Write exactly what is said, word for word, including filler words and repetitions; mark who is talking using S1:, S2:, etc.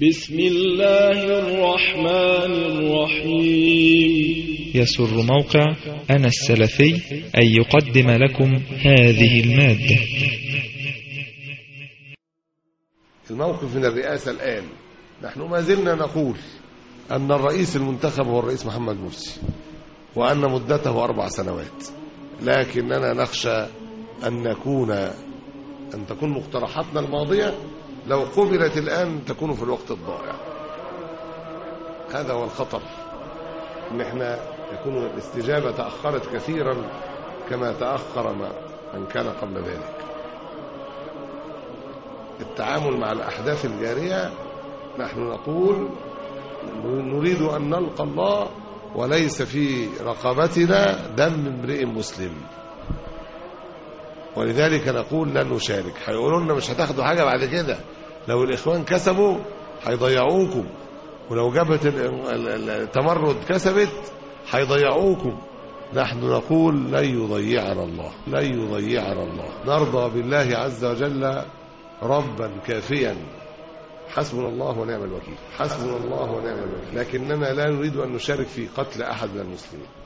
S1: بسم الله الرحمن الرحيم.
S2: يسر موقع أنا السلفي أن يقدم لكم هذه المادة.
S3: الموقف من الرئاسة الآن، نحن ما زلنا نقول أن الرئيس المنتخب هو الرئيس محمد مرسي، وأن مدته أربع سنوات، لكننا نخشى أن نكون أن تكون مقترحاتنا الماضية لو قبلت الآن تكون في الوقت الضائع. هذا هو الخطر، ان احنا يكون الاستجابة تأخرت كثيرا كما تأخر من كان قبل ذلك. التعامل مع الأحداث الجارية، نحن نقول نريد أن نلقى الله وليس في رقبتنا دم امرئ مسلم، ولذلك نقول لن نشارك. هيقولوا لنا مش هتاخدوا حاجة بعد كده، لو الإخوان كسبوا هيضيعوكم، ولو جبهة التمرد كسبت هيضيعوكم. نحن نقول لن يضيعنا الله، لن يضيعنا الله. نرضى بالله عز وجل ربا كافيا، حسبنا الله ونعم الوكيل، حسبنا الله ونعم الوكيل، لكننا لا نريد أن نشارك في قتل أحد من المسلمين.